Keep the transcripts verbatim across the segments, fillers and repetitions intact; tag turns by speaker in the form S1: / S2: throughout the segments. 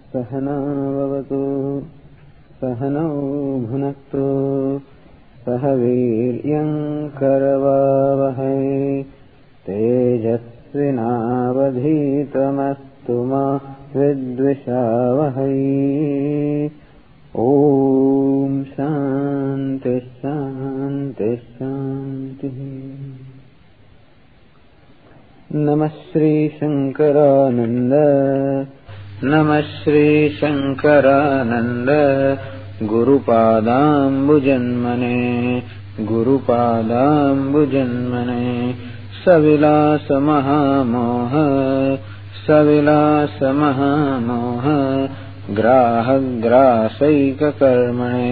S1: सहना भवतु सहनौ भुनक्तु सह वीर्यं करवावहै तेजस्विनावधीतमस्तु मा विद्विषावहै। ओम शांति शांति शांति। नमः श्री शंकरानंद नमः Shri Shankaranand गुरुपादाम्बुजन्मने गुरुपादाम्बुजन्मने सविलास महामोह सविलास महामोह ग्राहग्रासैककर्मणे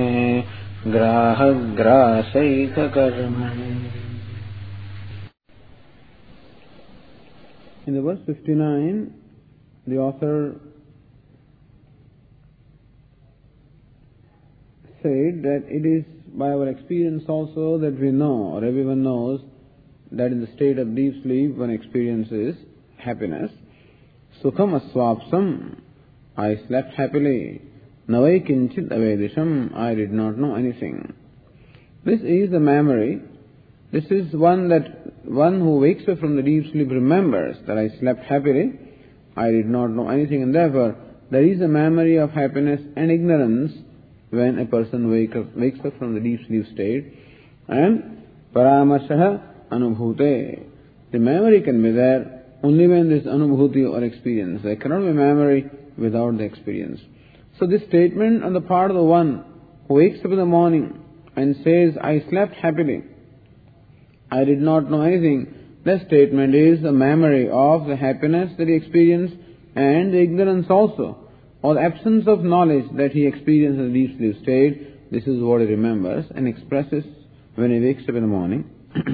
S1: ग्राहग्रासैककर्मणे। In the verse fifty-nine, the author said that it is by our experience also that we know, or everyone knows, that in the state of deep sleep one experiences happiness. Sukham aswapsam, I slept happily. Navai kinchit avedisham, I did not know anything. This is the memory. This is one that one who wakes up from the deep sleep remembers that I slept happily, I did not know anything, and therefore there is a memory of happiness and ignorance when a person wake up, wakes up from the deep sleep state. And paramashaha anubhute, the memory can be there only when there is anubhuti or experience. There cannot be memory without the experience. So this statement on the part of the one who wakes up in the morning and says, I slept happily, I did not know anything, that statement is the memory of the happiness that he experienced and the ignorance also, or the absence of knowledge that he experienced in the deep sleep state. This is what he remembers and expresses when he wakes up in the morning.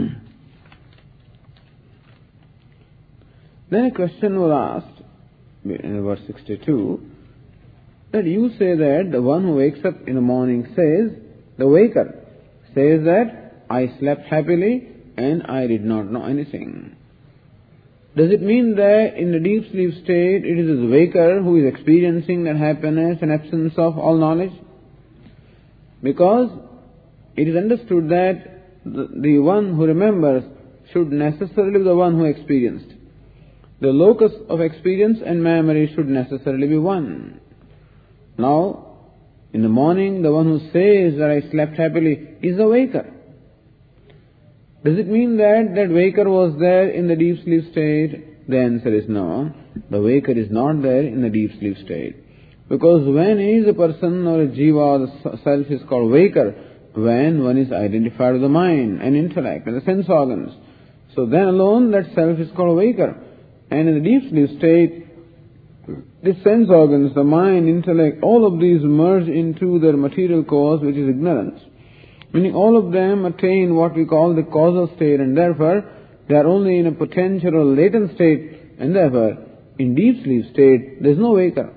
S1: Then a question was asked in verse sixty-two, that you say that the one who wakes up in the morning says, the waker says that I slept happily and I did not know anything. Does it mean that in the deep sleep state it is the waker who is experiencing that happiness and absence of all knowledge? Because it is understood that the, the one who remembers should necessarily be the one who experienced. The locus of experience and memory should necessarily be one. Now, in the morning, the one who says that I slept happily is the waker. Does it mean that that waker was there in the deep sleep state? The answer is no. The waker is not there in the deep sleep state. Because when is a person or a jiva or the self is called waker? When one is identified with the mind and intellect and the sense organs. So then alone that self is called waker. And in the deep sleep state, the sense organs, the mind, intellect, all of these merge into their material cause, which is ignorance. Meaning all of them attain what we call the causal state, and therefore they are only in a potential or latent state, and therefore in deep sleep state there is no waker.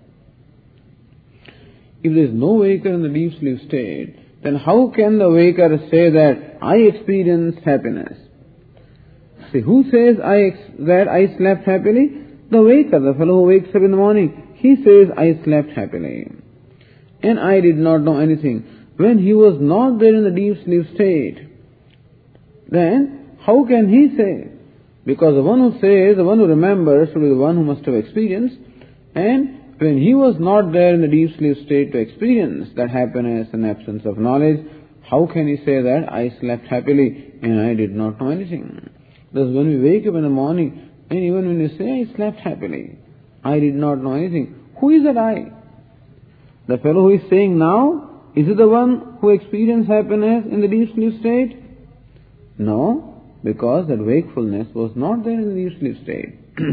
S1: If there is no waker in the deep sleep state, then how can the waker say that I experienced happiness? See, who says I ex- that I slept happily? The waker, the fellow who wakes up in the morning, he says I slept happily. And I did not know anything. When he was not there in the deep sleep state, then how can he say? Because the one who says, the one who remembers should be the one who must have experienced. And when he was not there in the deep sleep state to experience that happiness and absence of knowledge, how can he say that I slept happily and I did not know anything? Thus when we wake up in the morning, and even when you say I slept happily, I did not know anything, who is that I? The fellow who is saying now, is it the one who experienced happiness in the deep sleep state? No, because that wakefulness was not there in the deep sleep state.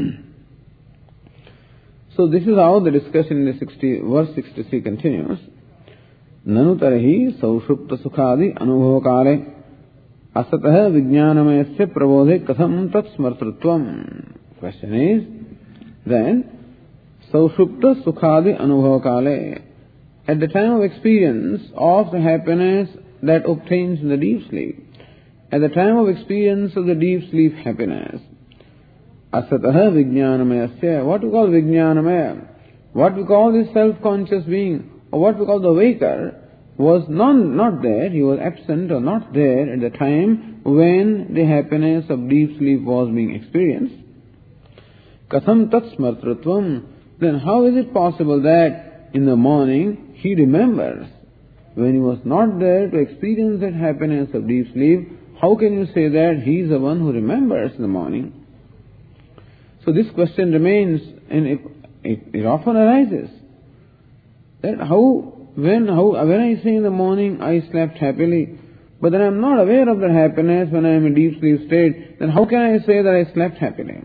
S1: So this is how the discussion in the sixty, verse sixty-three continues. Nanu tarahi saushupta sukhadi anubhavakale asatah vijnanamayasya prabodhe katham tat smartrutvam. Question is, then, saushupta sukhadi anubhavakale, at the time of experience of the happiness that obtains in the deep sleep, at the time of experience of the deep sleep happiness, asataha vijnanamayasya, what we call vijnanamaya, what we call this self-conscious being, or what we call the waker, was not, not there, he was absent or not there at the time when the happiness of deep sleep was being experienced. Katham tat smartratvam, then how is it possible that in the morning he remembers when he was not there to experience that happiness of deep sleep? How can you say that he is the one who remembers in the morning? So this question remains, and it, it, it often arises, that how When, how, when I say in the morning I slept happily, but then I am not aware of that happiness when I am in deep sleep state, then how can I say that I slept happily?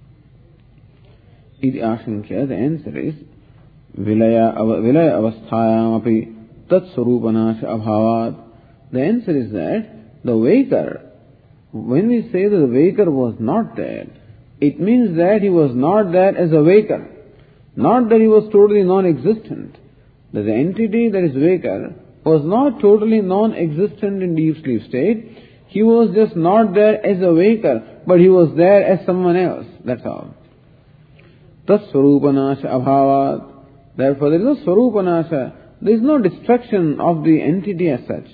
S1: Iti ashankya, the answer is, vilaya, vilaya avasthayam api tat swarupanasha abhavat. The answer is that the waker, when we say that the waker was not there, it means that he was not there as a waker, not that he was totally non-existent. That the entity that is waker was not totally non-existent in deep sleep state. He was just not there as a waker, but he was there as someone else. That's all. Tas swarupanasha abhavat. Therefore there is no swarupanasha. There is no destruction of the entity as such.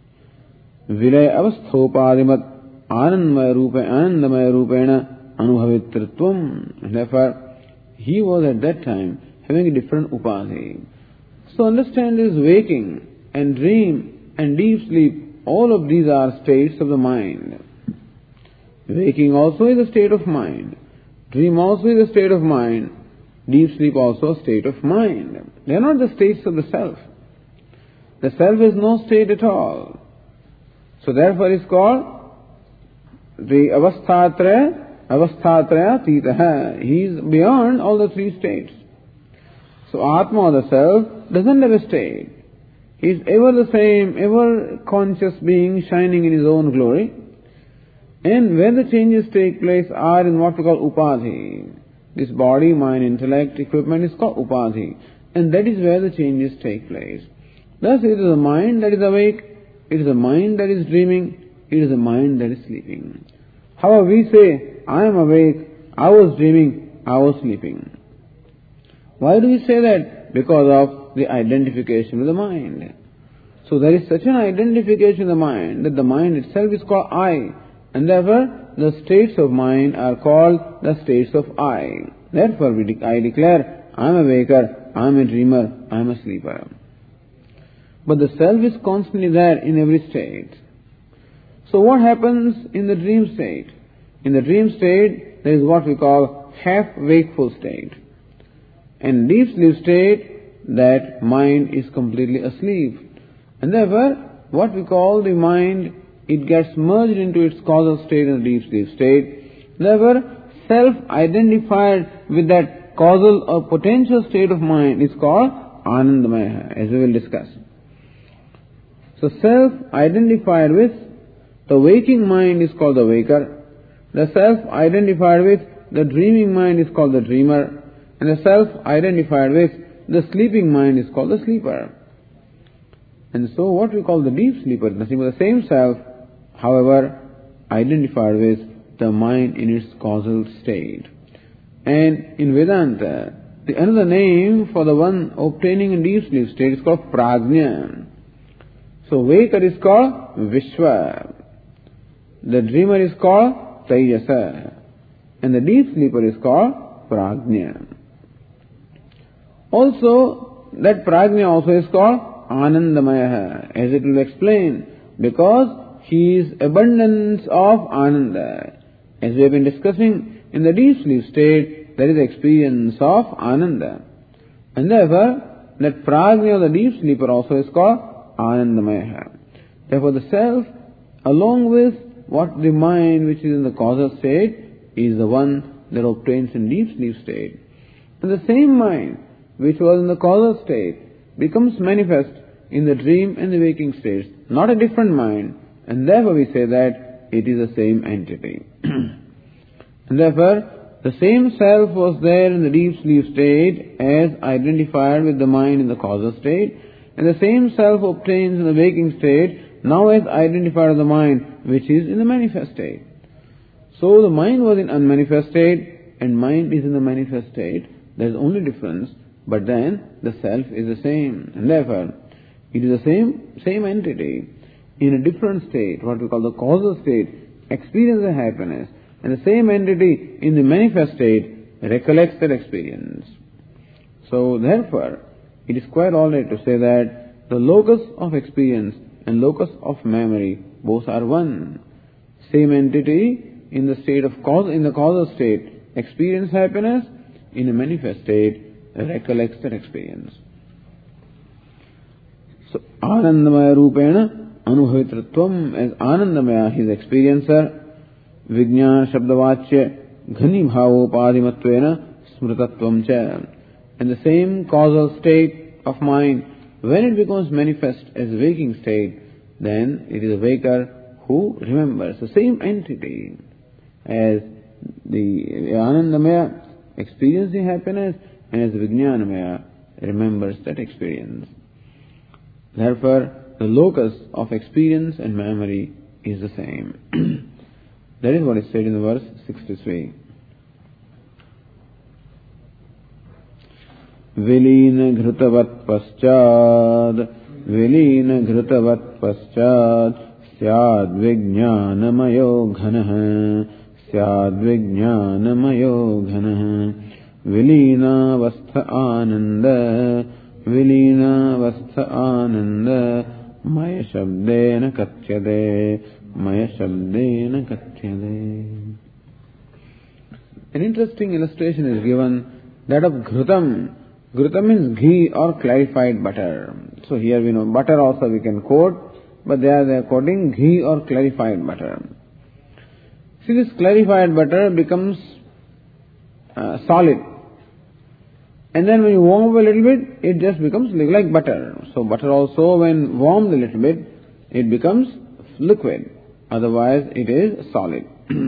S1: Vilaya avasthopadimat anandamaya rupe anandamaya rupena anubhavitritvam. Therefore he was at that time having a different upadhi. So understand this waking and dream and deep sleep, all of these are states of the mind. Waking also is a state of mind. Dream also is a state of mind. Deep sleep also a state of mind. They are not the states of the self. The self is no state at all. So therefore it's called the avasthatraya, avasthatraya titaha. He is beyond all the three states. So Atma, or the self, doesn't have a state. He is ever the same, ever conscious being shining in his own glory. And where the changes take place are in what we call upadhi. This body, mind, intellect, equipment is called upadhi. And that is where the changes take place. Thus it is a mind that is awake, it is a mind that is dreaming, it is a mind that is sleeping. However, we say, I am awake, I was dreaming, I was sleeping. Why do we say that? Because of the identification with the mind. So there is such an identification with the mind that the mind itself is called I, and therefore the states of mind are called the states of I. Therefore we de- I declare, I am a waker, I am a dreamer, I am a sleeper. But the self is constantly there in every state. So what happens in the dream state? In the dream state, there is what we call half-wakeful state. And deep sleep state, that mind is completely asleep. And therefore, what we call the mind, it gets merged into its causal state in the deep sleep state. Therefore, self-identified with that causal or potential state of mind is called Anandamaya, as we will discuss. So self-identified with the waking mind is called the waker. The self-identified with the dreaming mind is called the dreamer. And the self-identified with the sleeping mind is called the sleeper. And so what we call the deep sleeper, nothing but the same self, however, identified with the mind in its causal state. And in Vedanta, the another name for the one obtaining a deep sleep state is called Prajna. So waker is called Vishwa. The dreamer is called Tejasa. And the deep sleeper is called Prajna. Also, that Prajna also is called Anandamaya, as it will explain, because he is abundance of Ananda. As we have been discussing, in the deep sleep state, there is experience of Ananda. And therefore, that Prajna, the deep sleeper, also is called Anandamaya. Therefore, the self, along with what the mind which is in the causal state, is the one that obtains in deep sleep state. And the same mind which was in the causal state becomes manifest in the dream and the waking states, not a different mind, and therefore we say that it is the same entity. And therefore, the same self was there in the deep sleep state as identified with the mind in the causal state, and the same self obtains in the waking state now as identified with the mind which is in the manifest state. So the mind was in unmanifest state and mind is in the manifest state. There is only difference but then the self is the same. And therefore, it is the same, same entity in a different state, what we call the causal state, experience the happiness, and the same entity in the manifest state recollects that experience. So therefore, it is quite alright to say that the locus of experience and locus of memory both are one. Same entity in the state of cause, in the causal state experience happiness, in a manifest state recollects that experience. So Anandamaya Rupena Anubhavitratvam, as Anandamaya, his experiencer, Vijnana Shabdavachya Ghani Bhavopadhimatvena Smrutatvam cha. And the same causal state of mind, when it becomes manifest as a waking state, then it is a waker who remembers the same entity as the Anandamaya experiencing happiness, and as Vijnanamaya remembers that experience. Therefore, the locus of experience and memory is the same. That is what is said in the verse sixty-three. Vilina Ghrutavat Paschad, Vilina Ghrutavat Paschad, Syad Vijnanamayo Ghanaha, Syad Vijnanamayo Ghanaha, Vilina Vastha Ananda, Vilina Vastha Ananda, Maya Shabdena Katyade, Maya Shabdena Katyade. An interesting illustration is given, that of Ghrutam. Ghrutam means ghee or clarified butter. So here we know butter also we can quote, but they are, they are quoting ghee or clarified butter. See, this clarified butter becomes uh, solid. And then when you warm up a little bit, it just becomes like butter. So butter also, when warmed a little bit, it becomes liquid. Otherwise it is solid.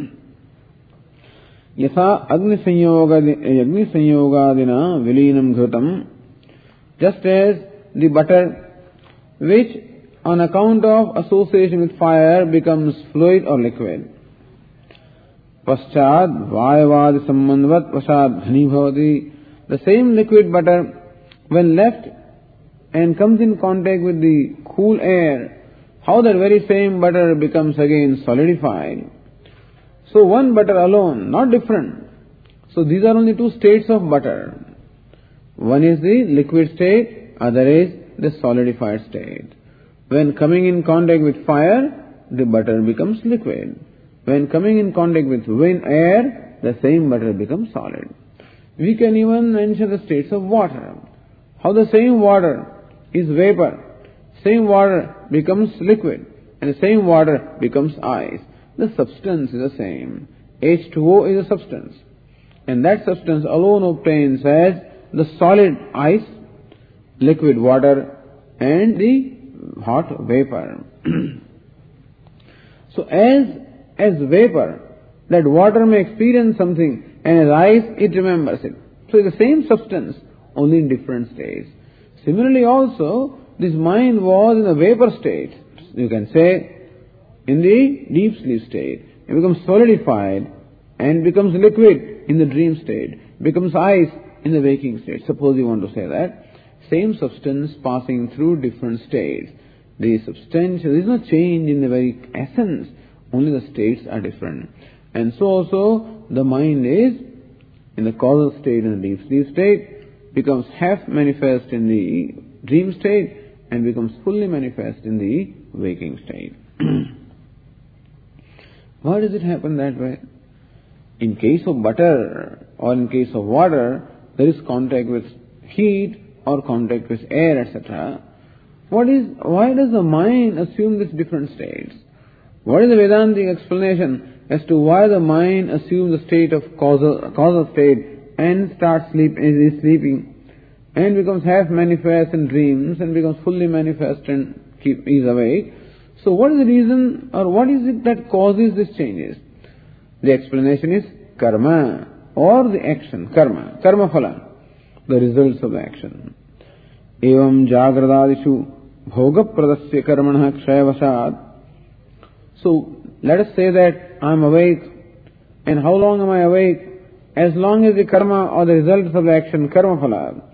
S1: Yatha agni sanyogadina vilinam ghrutam, just as the butter which on account of association with fire becomes fluid or liquid. Paschad vayavad sambandvat vasad dhani bhavati, the same liquid butter when left and comes in contact with the cool air, how that very same butter becomes again solidified. So one butter alone, not different. So these are only two states of butter. One is the liquid state, other is the solidified state. When coming in contact with fire, the butter becomes liquid. When coming in contact with wind, air, the same butter becomes solid. We can even mention the states of water. How the same water is vapor, same water becomes liquid, and the same water becomes ice. The substance is the same. H two O is a substance. And that substance alone obtains as the solid ice, liquid water, and the hot vapor. So as, as vapor, that water may experience something, and as ice, it remembers it. So it's the same substance, only in different states. Similarly also, this mind was in a vapor state. You can say, in the deep sleep state. It becomes solidified and becomes liquid in the dream state, becomes ice in the waking state. Suppose you want to say that. Same substance passing through different states. The substantial, there is no change in the very essence, only the states are different. And so also the mind is in the causal state, in the deep sleep state, becomes half manifest in the dream state and becomes fully manifest in the waking state. Why does it happen that way? In case of butter or in case of water, there is contact with heat or contact with air, et cetera. What is, why does the mind assume these different states? What is the Vedantic explanation as to why the mind assumes the state of causal, causal state and starts sleep, is sleeping and becomes half manifest in dreams and becomes fully manifest and keep, is awake? So what is the reason, or what is it that causes these changes? The explanation is karma, or the action, karma, karma phala, the results of the action. Evam jagradadishu bhoga pradasya karmanah kshayavasad. So let us say that I am awake, and how long am I awake? As long as the karma or the results of the action, karma phala,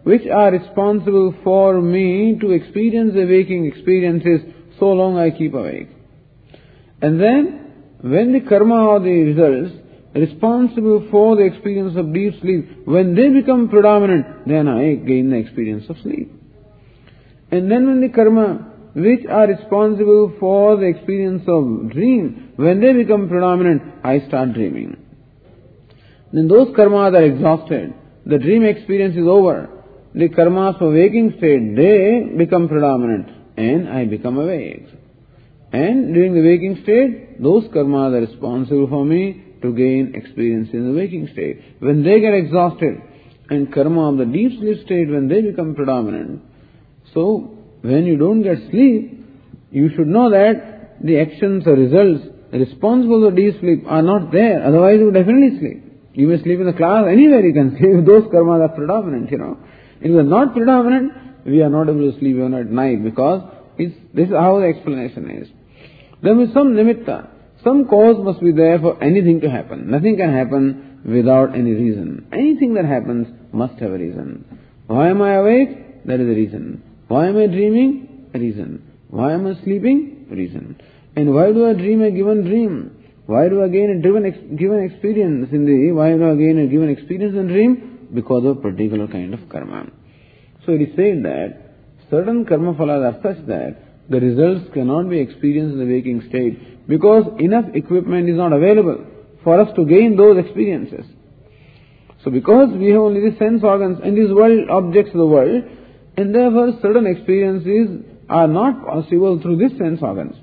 S1: which are responsible for me to experience the waking experiences so long I keep awake. And then, when the karma or the results responsible for the experience of deep sleep, when they become predominant, then I gain the experience of sleep. And then when the karma which are responsible for the experience of dream, when they become predominant, I start dreaming. Then those karmas are exhausted. The dream experience is over. The karmas for waking state, they become predominant and I become awake. And during the waking state, those karmas are responsible for me to gain experience in the waking state. When they get exhausted, and karma of the deep sleep state, when they become predominant, so when you don't get sleep, you should know that the actions or results responsible for deep sleep are not there. Otherwise, you would definitely sleep. You may sleep in the class, anywhere you can sleep. Those karmas are predominant, you know. If they are not predominant, we are not able to sleep even at night because it's, this is how the explanation is. There is some nimitta. Some cause must be there for anything to happen. Nothing can happen without any reason. Anything that happens must have a reason. Why am I awake? That is a reason. Why am I dreaming? A reason. Why am I sleeping? A reason. And why do I dream a given dream? Why do I gain a given, ex- given experience in the, why do I gain a given experience in dream? Because of a particular kind of karma. So it is said that certain karma phalas are such that the results cannot be experienced in the waking state because enough equipment is not available for us to gain those experiences. So because we have only the sense organs and these world objects of the world, and therefore certain experiences are not possible through these sense organs.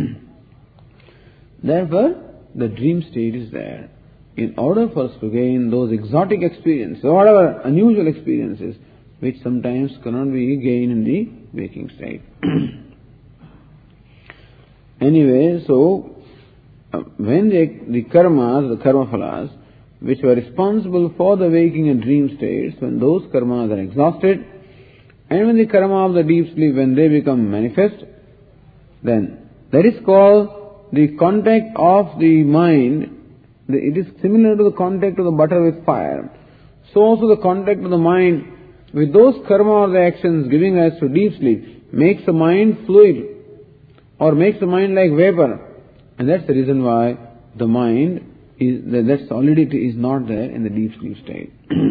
S1: Therefore, the dream state is there. In order for us to gain those exotic experiences, or whatever unusual experiences, which sometimes cannot be gained in the waking state. Anyway, so, uh, when the, the karmas, the karma phalas, which were responsible for the waking and dream states, when those karmas are exhausted, and when the karma of the deep sleep, when they become manifest, then that is called the contact of the mind. It is similar to the contact of the butter with fire. So also the contact of the mind with those karma or the actions giving rise to deep sleep makes the mind fluid or makes the mind like vapor. And that's the reason why the mind is, that solidity is not there in the deep sleep state.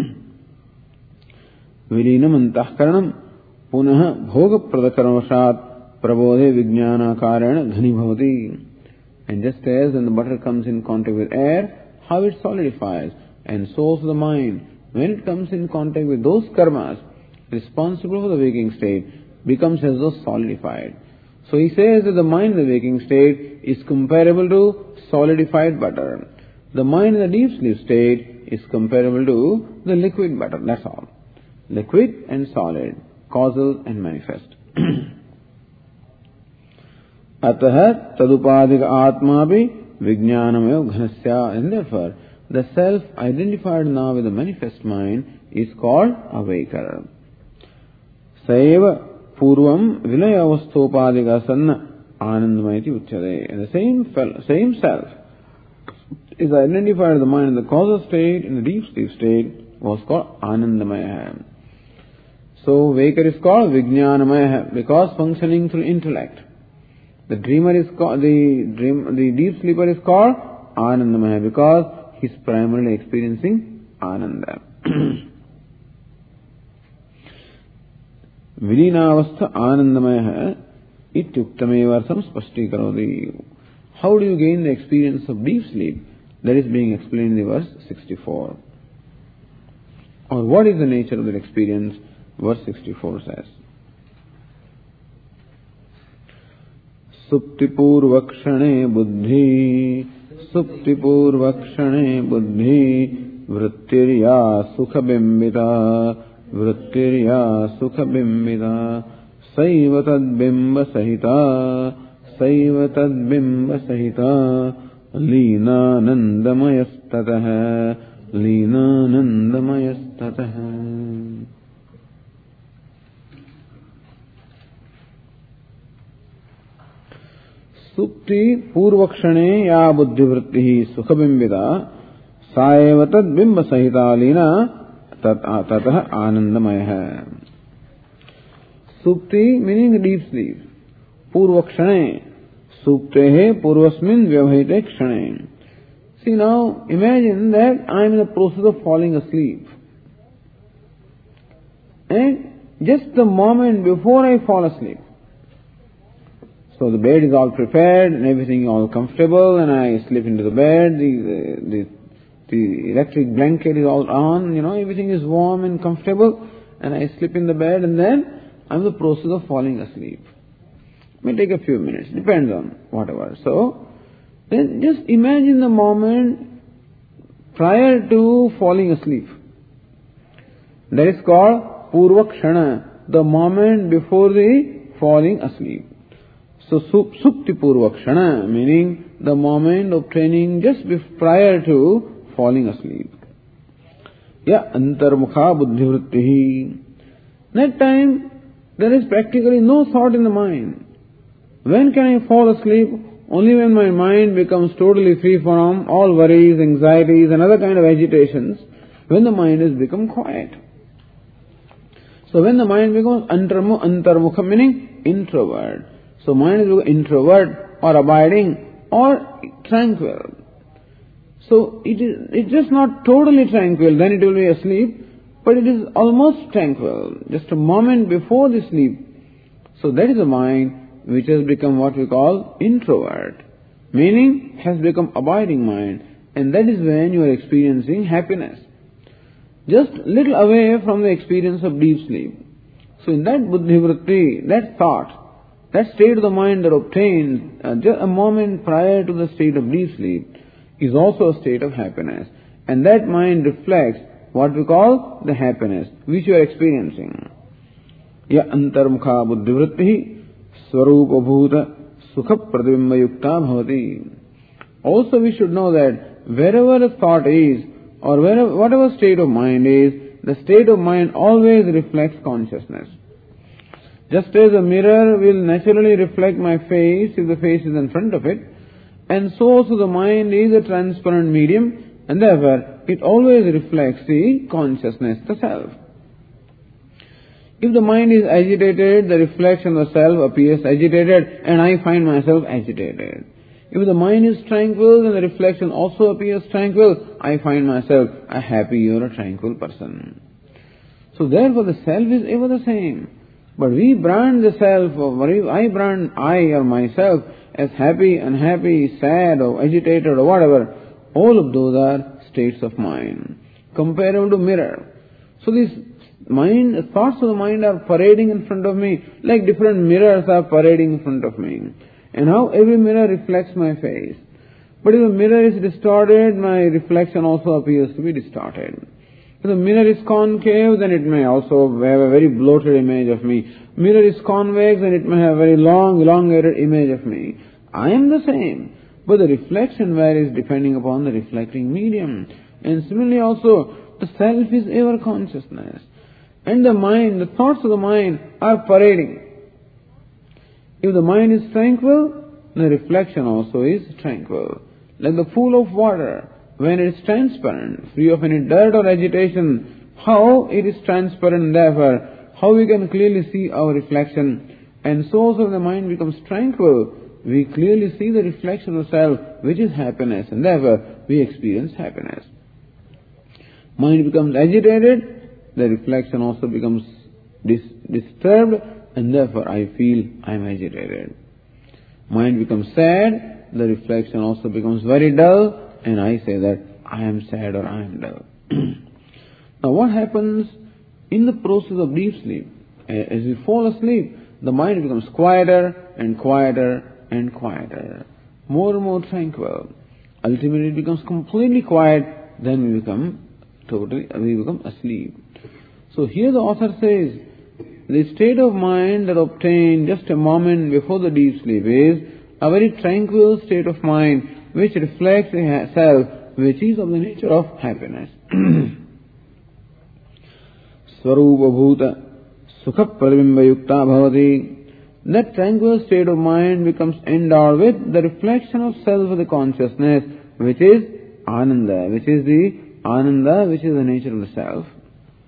S1: Vilinam antahkaranam punah bhoga pradakarmashat prabodhe vijnana karana ghani bhavati. And just as when the butter comes in contact with air, how it solidifies, and so also the mind, when it comes in contact with those karmas responsible for the waking state, becomes as though solidified. So he says that the mind in the waking state is comparable to solidified butter. The mind in the deep sleep state is comparable to the liquid butter, that's all. Liquid and solid, causal and manifest. Atah tadupadika atma bhi vijnanamev ghanasya. And therefore, the self identified now with the manifest mind is called awaker. Saiva purvam vilaya avasthopadika sanna anandamaiti uchyade. And the same, same self is identified with the mind in the causal state, in the deep sleep state, was called anandamaya. So, waker is called vijnanamaya because functioning through intellect. The dreamer is called, the dream, the deep sleeper is called Anandamaya because he is primarily experiencing Ananda. Vilinavastha Anandamaya ityuktamevarsam spashtikarodi. How do you gain the experience of deep sleep? That is being explained in verse sixty-four. Or what is the nature of that experience? Verse sixty-four says. Suptipurvakshane buddhi, suptipurvakshane buddhi, vrittirya sukhabimbita, vrittirya sukhabimbita, saiva tadbimba sahita, saiva tadbimba sahita, lina nandamayastataha, lina nandamayastataha. Supti purvakshane ya buddhivritti sukhabimbita saeva tad bimba sahita lina tatah anandamaya. Supti meaning deep sleep. Purvakshane. Suptehe purvasmin vyavahite kshane. See now, imagine that I am in the process of falling asleep. And just the moment before I fall asleep, so the bed is all prepared and everything all comfortable, and I slip into the bed, the, the, the electric blanket is all on, you know, everything is warm and comfortable, and I slip in the bed, and then I'm in the process of falling asleep. It may take a few minutes, depends on whatever. So, then just imagine the moment prior to falling asleep. That is called Purvakshana, the moment before the falling asleep. So, Supti Purvakshana, meaning the moment obtaining just prior to falling asleep. Ya antarmukha buddhivrittihi. That time, there is practically no thought in the mind. When can I fall asleep? Only when my mind becomes totally free from all worries, anxieties and other kind of agitations, when the mind has become quiet. So when the mind becomes antarmukha, meaning introvert. So mind is introvert or abiding or tranquil. So it is it's just not totally tranquil, then it will be asleep, but it is almost tranquil, just a moment before the sleep. So that is a mind which has become what we call introvert, meaning has become abiding mind, and that is when you are experiencing happiness. Just little away from the experience of deep sleep. So in that buddhivritti, that thought, that state of the mind that obtains uh, just a moment prior to the state of deep sleep is also a state of happiness. And that mind reflects what we call the happiness which you are experiencing. Ya antarmukha buddhivritti Swarupa bhuta sukha pratibimba yukta bhavati. Also we should know that wherever a thought is, or wherever, whatever state of mind is, the state of mind always reflects consciousness. Just as a mirror will naturally reflect my face if the face is in front of it, and so also the mind is a transparent medium, and therefore it always reflects the consciousness, the self. If the mind is agitated, the reflection of the self appears agitated, and I find myself agitated. If the mind is tranquil, then the reflection also appears tranquil. I find myself a happy or a tranquil person. So therefore the self is ever the same. But we brand the self, or I brand I or myself as happy, unhappy, sad or agitated or whatever. All of those are states of mind, comparable to mirror. So these mind, thoughts of the mind are parading in front of me, like different mirrors are parading in front of me. And how every mirror reflects my face. But if the mirror is distorted, my reflection also appears to be distorted. If the mirror is concave, then it may also have a very bloated image of me. Mirror is convex, then it may have a very long, elongated image of me. I am the same, but the reflection varies depending upon the reflecting medium. And similarly also, the self is ever consciousness. And the mind, the thoughts of the mind are parading. If the mind is tranquil, the reflection also is tranquil. Like the pool of water, when it is transparent, free of any dirt or agitation, how it is transparent, therefore, how we can clearly see our reflection. And so also the mind becomes tranquil, we clearly see the reflection of self, which is happiness, and therefore we experience happiness. Mind becomes agitated, the reflection also becomes dis- disturbed, and therefore I feel I am agitated. Mind becomes sad, the reflection also becomes very dull, and I say that I am sad or I am dull. Now what happens in the process of deep sleep? As we fall asleep, the mind becomes quieter and quieter and quieter, more and more tranquil. Ultimately it becomes completely quiet, then we become totally, we become asleep. So here the author says, the state of mind that obtained just a moment before the deep sleep is a very tranquil state of mind which reflects the self, which is of the nature of happiness. Swarupa bhuta sukha pratibimba yukta bhavati. That tranquil state of mind becomes endowed with the reflection of self of the consciousness, which is ananda, which is the ananda, which is the nature of the self.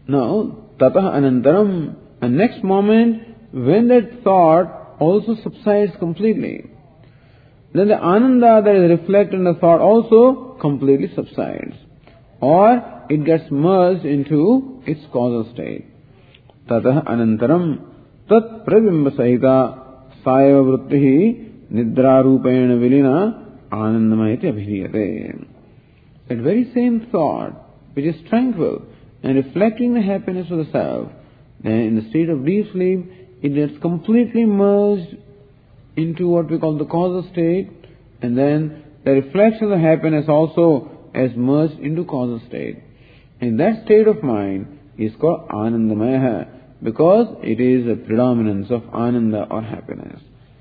S1: Now, tatah anantaram, and next moment, when that thought also subsides completely, then the ananda that is reflected in the thought also completely subsides, or it gets merged into its causal state. Tatah anantaram tat prabimba sahita sayava vrittihi nidra rupena vilina anandamayati abhidhiyate. That very same thought, which is tranquil and reflecting the happiness of the self, then in the state of deep sleep, it gets completely merged into what we call the causal state, and then the reflection of the happiness also has merged into causal state. And that state of mind is called Anandamaya, because it is a predominance of Ananda or happiness.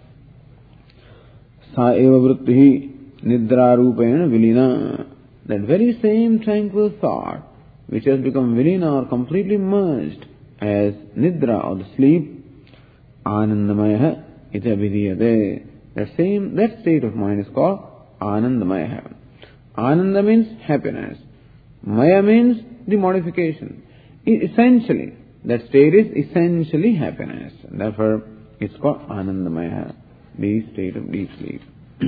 S1: Sa eva vrittihi nidra rupena vilina. That very same tranquil thought, which has become vilina or completely merged as nidra or the sleep, Anandamaya iti abhidhiyate. That same, that state of mind is called Anandamaya. Ananda means happiness. Maya means the modification. Essentially, that state is essentially happiness. Therefore, it's called Anandamaya, the state of deep sleep.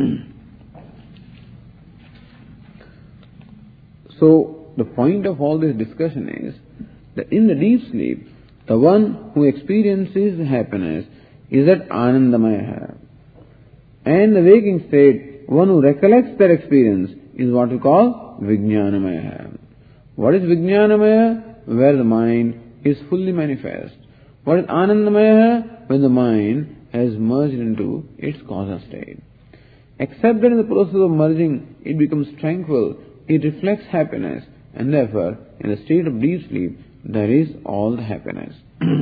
S1: So, the point of all this discussion is that in the deep sleep, the one who experiences happiness is that Anandamaya. And the waking state, one who recollects that experience, is what we call Vijnanamaya. What is Vijnanamaya? Where the mind is fully manifest. What is Anandamaya? When the mind has merged into its causal state. Except that in the process of merging, it becomes tranquil, it reflects happiness, and therefore, in the state of deep sleep, there is all the happiness.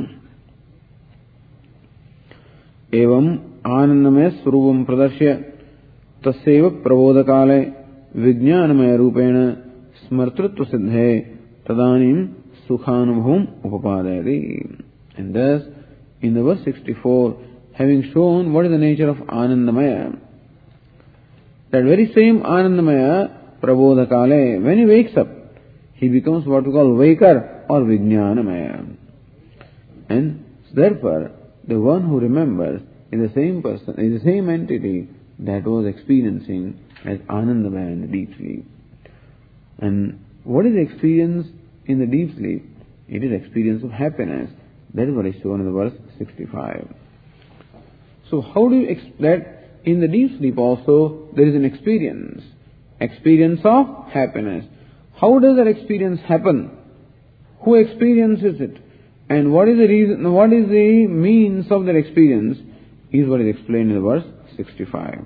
S1: Evam Anandamaya Swarupam Pradarshya Tasyeva Prabodhakale Vijnanamaya Rupena Smartrutva Siddhe Tadanim Sukhanubhum Upapadayati. And thus, in the verse sixty-four, having shown what is the nature of Anandamaya, that very same Anandamaya, Prabodhakale, when he wakes up, he becomes what we call waker or Vijnanamaya. And therefore, the one who remembers is the same person, is the same entity that was experiencing as Anandamaya in the deep sleep. And what is the experience in the deep sleep? It is experience of happiness. That is what is shown in the verse sixty-five. So how do you explain that in the deep sleep also there is an experience? Experience of happiness. How does that experience happen? Who experiences it? And what is the reason, what is the means of that experience is what is explained in the verse sixty-five.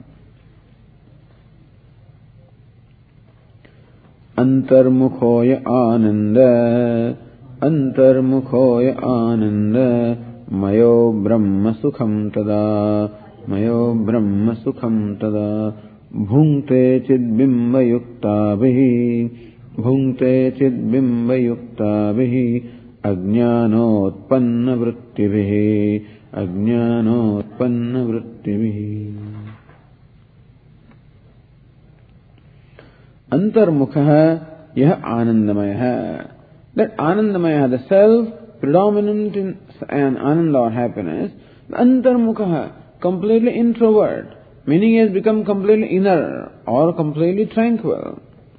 S1: Antarmukhoya ananda, antarmukhoya ananda, mayo brahma sukham tada, mayo brahma sukham tada, bhungte chidbimba yukta bihi, bhungte chidbimba yukta bihi, ajnanotpanna vrittibihi, ajnanotpanna vrittibihi. Antarmukha yah anandamaya. That anandamaya, the self predominant in an ananda or happiness, antarmukha, completely introvert, meaning he has become completely inner or completely tranquil.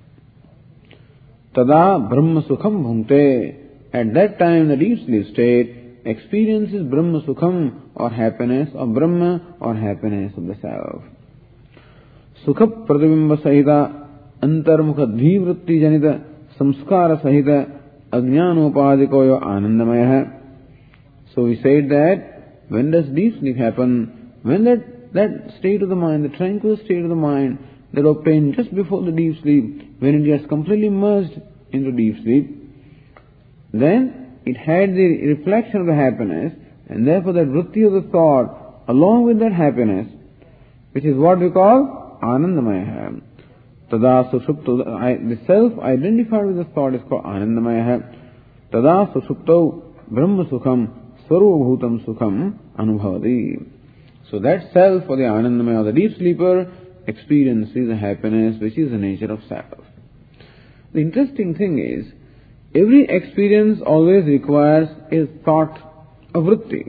S1: Tada brahma sukham bhungte. At that time, the deep sleep state experiences brahma sukham or happiness of Brahma or happiness of the self. Sukha pratibimba sahita antarmukha dhivritti janita samskara sahita ajnanopadikoyo anandamaya. So we said that when does deep sleep happen? When that, that state of the mind, the tranquil state of the mind that obtained just before the deep sleep, when it gets completely merged into deep sleep, then it had the reflection of the happiness, and therefore that vritti of the thought, along with that happiness, which is what we call Anandamaya. Tada sushupto, the self identified with the thought is called Anandamaya. Tada sushupto brahma sukham sarvabhutam sukham anubhavati. So that self or the Anandamaya, or the deep sleeper, experiences the happiness which is the nature of self. The interesting thing is, every experience always requires a thought, a vritti.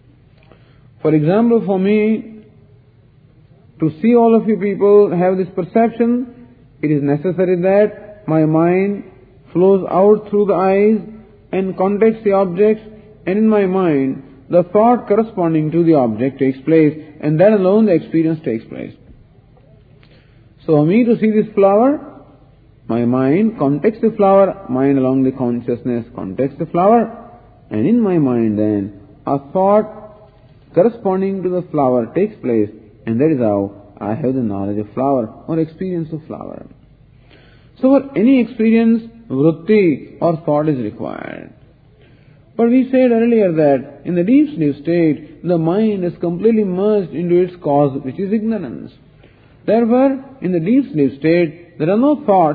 S1: For example, for me to see all of you people have this perception, it is necessary that my mind flows out through the eyes and contacts the objects, and in my mind the thought corresponding to the object takes place, and then alone the experience takes place. So for me to see this flower, my mind contacts the flower, mind along the consciousness contacts the flower, and in my mind then a thought corresponding to the flower takes place, and that is how I have the knowledge of flower or experience of flower. So for any experience, vritti or thought is required. But we said earlier that in the deep sleep state, the mind is completely merged into its cause, which is ignorance. Therefore, in the deep sleep state, there are no thoughts.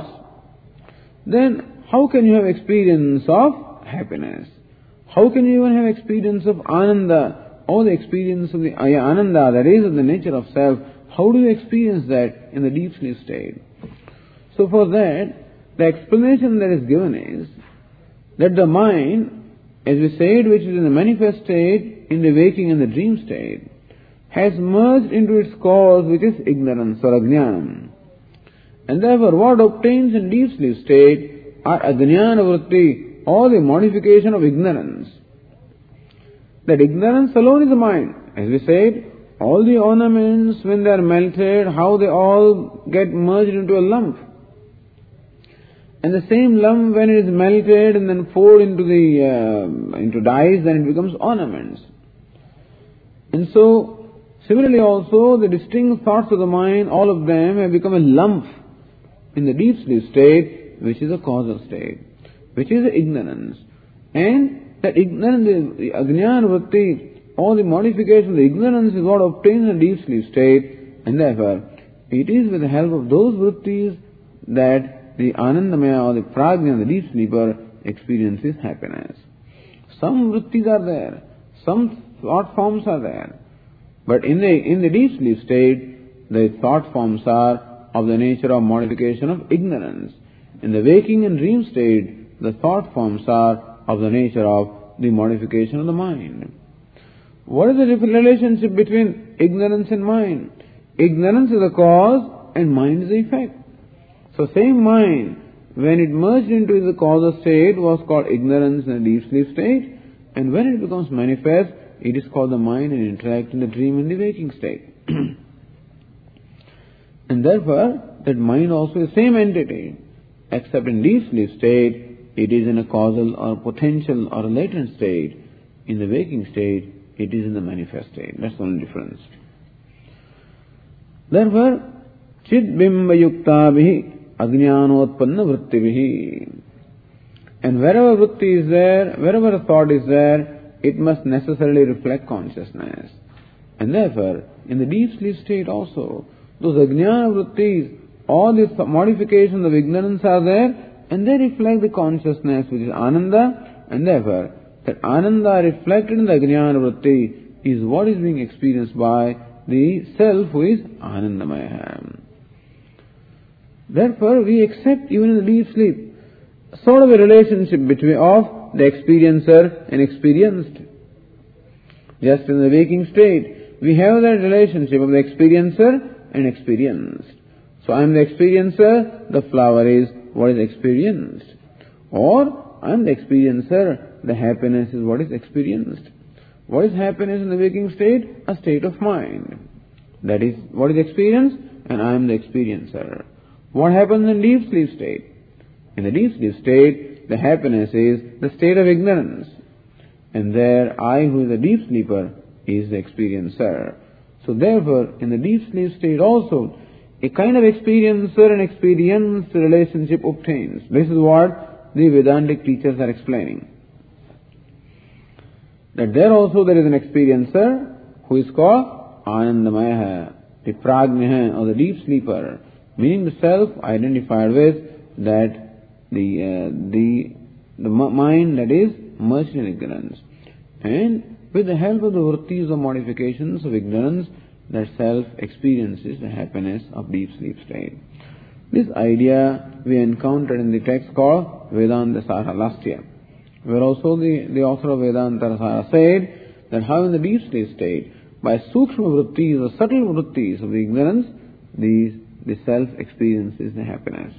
S1: Then how can you have experience of happiness? How can you even have experience of ananda, or the experience of the ananda, that is of the nature of self? How do you experience that in the deep sleep state? So for that, the explanation that is given is that the mind, as we said, which is in the manifest state, in the waking and the dream state, has merged into its cause, which is ignorance or ajnanam. And therefore what obtains in deep sleep state are ajnana vritti, or the modification of ignorance. That ignorance alone is the mind. As we said, all the ornaments, when they are melted, how they all get merged into a lump. And the same lump, when it is melted and then poured into the uh, into dyes, then it becomes ornaments. And so, similarly also, the distinct thoughts of the mind, all of them have become a lump in the deep sleep state, which is a causal state, which is ignorance. And that ignorance, the ajnana vritti, or the modification of the ignorance is what obtains in the deep sleep state, and therefore it is with the help of those vrittis that the anandamaya or the prajna, the deep sleeper, experiences happiness. Some vrittis are there, some thought forms are there, but in the in the deep sleep state, the thought forms are of the nature of modification of ignorance. In the waking and dream state, the thought forms are of the nature of the modification of the mind. What is the relationship between ignorance and mind? Ignorance is the cause and mind is the effect. So same mind, when it merged into the causal state, was called ignorance in the deep sleep state, and when it becomes manifest, it is called the mind and interact in the dream and the waking state. And therefore, that mind also is the same entity, except in deep sleep state, it is in a causal or potential or a latent state. In the waking state, it is in the manifest state. That's the only difference. Therefore, chid bimba yuktabhi ajnanotpanna vrittibihi. And wherever vritti is there, wherever a thought is there, it must necessarily reflect consciousness. And therefore, in the deep sleep state also, those ajnana vrittis, all these modifications of ignorance are there, and they reflect the consciousness which is ananda, and therefore, that ananda reflected in the ajnana vritti is what is being experienced by the self who is anandamaya. Therefore, we accept even in the deep sleep sort of a relationship between of the experiencer and experienced. Just in the waking state, we have that relationship of the experiencer and experienced. So I am the experiencer, the flower is what is experienced. Or I am the experiencer, the happiness is what is experienced. What is happiness in the waking state? A state of mind. That is what is experienced, and I am the experiencer. What happens in deep sleep state? In the deep sleep state, the happiness is the state of ignorance. And there, I who is a deep sleeper is the experiencer. So therefore, in the deep sleep state also, a kind of experiencer and experienced relationship obtains. This is what the Vedantic teachers are explaining. That there also there is an experiencer who is called Anandamaya, the Prajna or the deep sleeper, meaning the self identified with that the uh, the the mind that is merged in ignorance. And with the help of the vrittis or modifications of ignorance, that self experiences the happiness of deep sleep state. This idea we encountered in the text called Vedanta Sara last year, where also the, the author of Vedanta Sara said that how in the deep sleep state, by sukshma vrittis or subtle vrittis of the ignorance, these, the self experiences the happiness.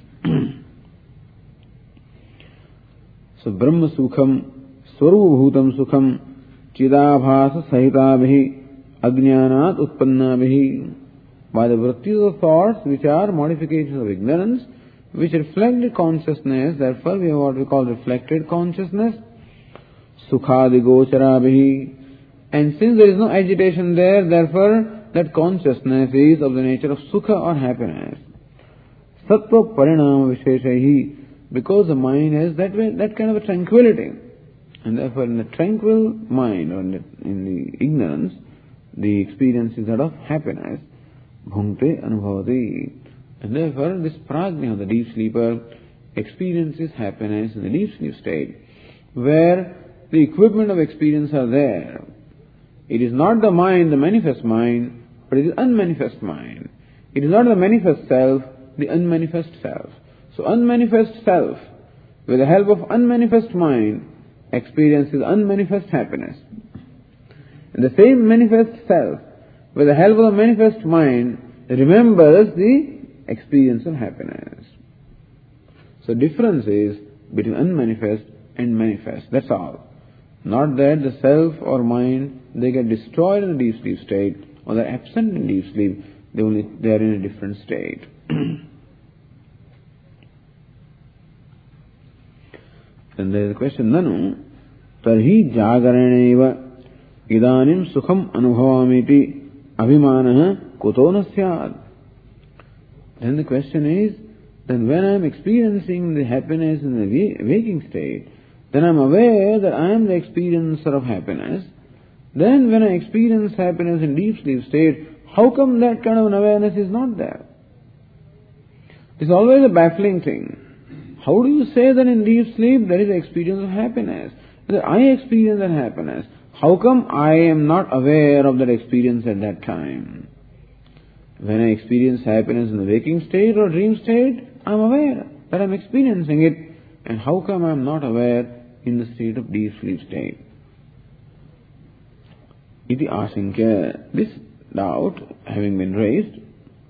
S1: So Brahma Sukham, Swarubhutam Sukham, Chidabhasa Sahitabhi, Ajnanat Utpannabhi, by the vrittis of thoughts which are modifications of ignorance, which reflect the consciousness, therefore we have what we call reflected consciousness, Sukhadigocharabihi, and since there is no agitation there, therefore that consciousness is of the nature of Sukha or happiness. Sattva Parinama Visheshahi, because the mind has that way, that kind of a tranquility. And therefore in the tranquil mind or in the, in the ignorance, the experience is that of happiness. Bhunkte Anubhavati. And therefore this prajna of the deep sleeper experiences happiness in the deep sleep state, where the equipment of experience are there. It is not the mind, the manifest mind, but it is unmanifest mind. It is not the manifest self, the unmanifest self. So unmanifest self, with the help of unmanifest mind, experiences unmanifest happiness. And the same manifest self, with the help of the manifest mind, remembers the experience of happiness. So difference is between unmanifest and manifest. That's all. Not that the self or mind, they get destroyed in a deep sleep state, or they're absent in deep sleep, they only they are in a different state. Then there is a question, Nanu, tarhi jagaraneva idanim sukham anubhavamiti abhimanaha kuto na syad. Then the question is, then when I am experiencing the happiness in the waking state, then I am aware that I am the experiencer of happiness. Then when I experience happiness in deep sleep state, how come that kind of an awareness is not there? It's always a baffling thing. How do you say that in deep sleep there is an experience of happiness? That I experience that happiness. How come I am not aware of that experience at that time? When I experience happiness in the waking state or dream state, I am aware that I am experiencing it. And how come I am not aware in the state of deep sleep state? Iti ashankya, this doubt having been raised,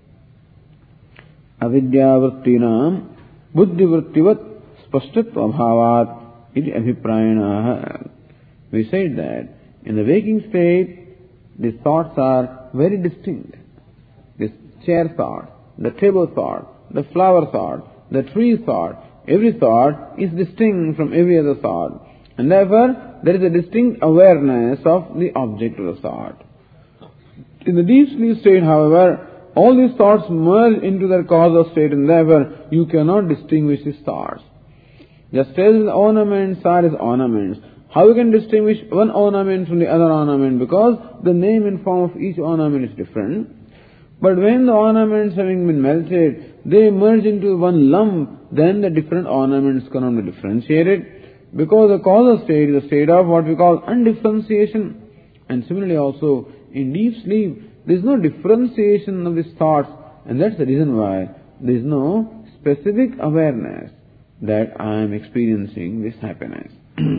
S1: avidyavrittinam buddhivrittivat spashtatva bhavat iti abhiprayanaha. We said that in the waking state, the thoughts are very distinct. This chair thought, the table thought, the flower thought, the tree thought, every thought is distinct from every other thought. And therefore, there is a distinct awareness of the object of the thought. In the deep sleep state, however, all these thoughts merge into their causal state, and therefore you cannot distinguish these thoughts. Just as the ornaments are as ornaments, how you can distinguish one ornament from the other ornament? Because the name and form of each ornament is different. But when the ornaments having been melted, they merge into one lump, then the different ornaments cannot be differentiated. Because the causal state is a state of what we call undifferentiation. And similarly also, in deep sleep, there is no differentiation of these thoughts, and that's the reason why there is no specific awareness that I am experiencing this happiness.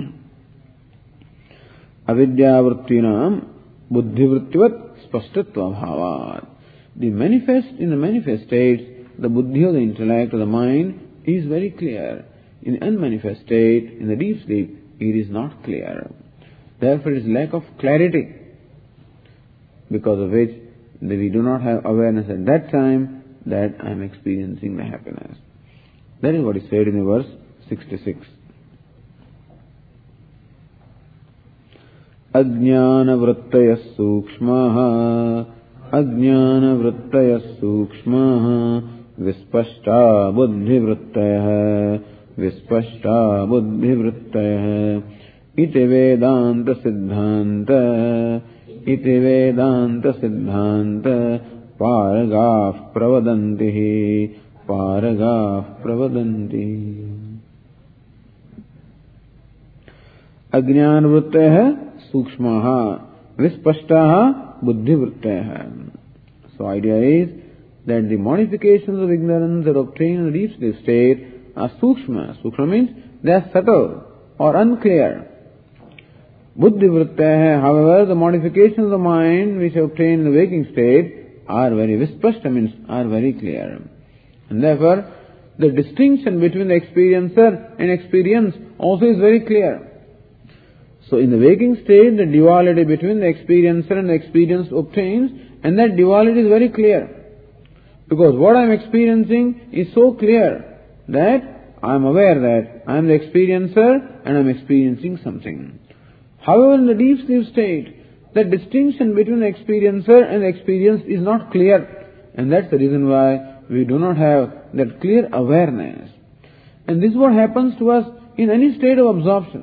S1: Avidyavrittinam buddhivrittivat spashtatva bhavat. The manifest, in the manifest state, the buddhi or the intellect or the mind is very clear. In the unmanifest state, in the deep sleep, it is not clear. Therefore, it is lack of clarity, because of which we do not have awareness at that time that I am experiencing the happiness. That is what is said in the verse sixty-six. Ajnana vrittaya sukshmaha Ajnana vrittaya sukshmaha Vispashta buddhi vrittaya Vispashta buddhi vrittaya Iti vedanta siddhanta Iti vedanta siddhanta Paragaf pravadantihi Paragaf pravadanti. Ajnana vrittaya sukshmaha Vispashtaha buddhi vrittaya. So idea is that the modifications of ignorance that obtain in the deep sleep state are sukshma. Sukshma means they are subtle or unclear. Buddhi vrittah, however, the modifications of the mind which obtain in the waking state are very vispashta, means are very clear. And therefore, the distinction between the experiencer and experience also is very clear. So in the waking state, the duality between the experiencer and the experience obtains, and that duality is very clear. Because what I am experiencing is so clear that I am aware that I am the experiencer and I am experiencing something. However, in the deep sleep state, the distinction between the experiencer and the experience is not clear. And that's the reason why we do not have that clear awareness. And this is what happens to us in any state of absorption.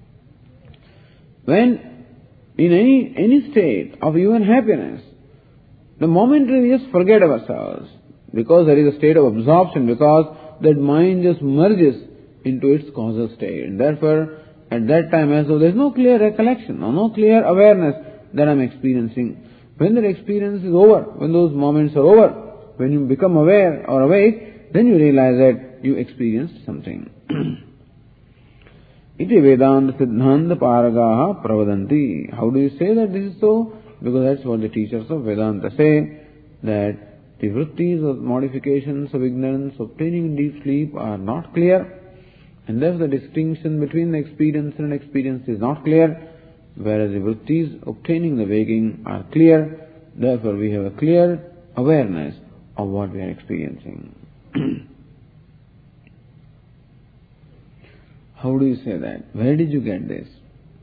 S1: When in any any state of even happiness, the momentary we just forget ourselves, because there is a state of absorption, because that mind just merges into its causal state. And therefore, at that time as though there is no clear recollection or no clear awareness that I am experiencing. When that experience is over, when those moments are over, when you become aware or awake, then you realize that you experienced something. Iti Vedanta Siddhanta Paragaha Pravadanti. How do you say that this is so? Because that's what the teachers of Vedanta say, that the vrittis or modifications of ignorance obtaining in deep sleep are not clear, and therefore the distinction between the experience and experience is not clear, whereas the vrittis obtaining the waking are clear. Therefore we have a clear awareness of what we are experiencing. How do you say that? Where did you get this?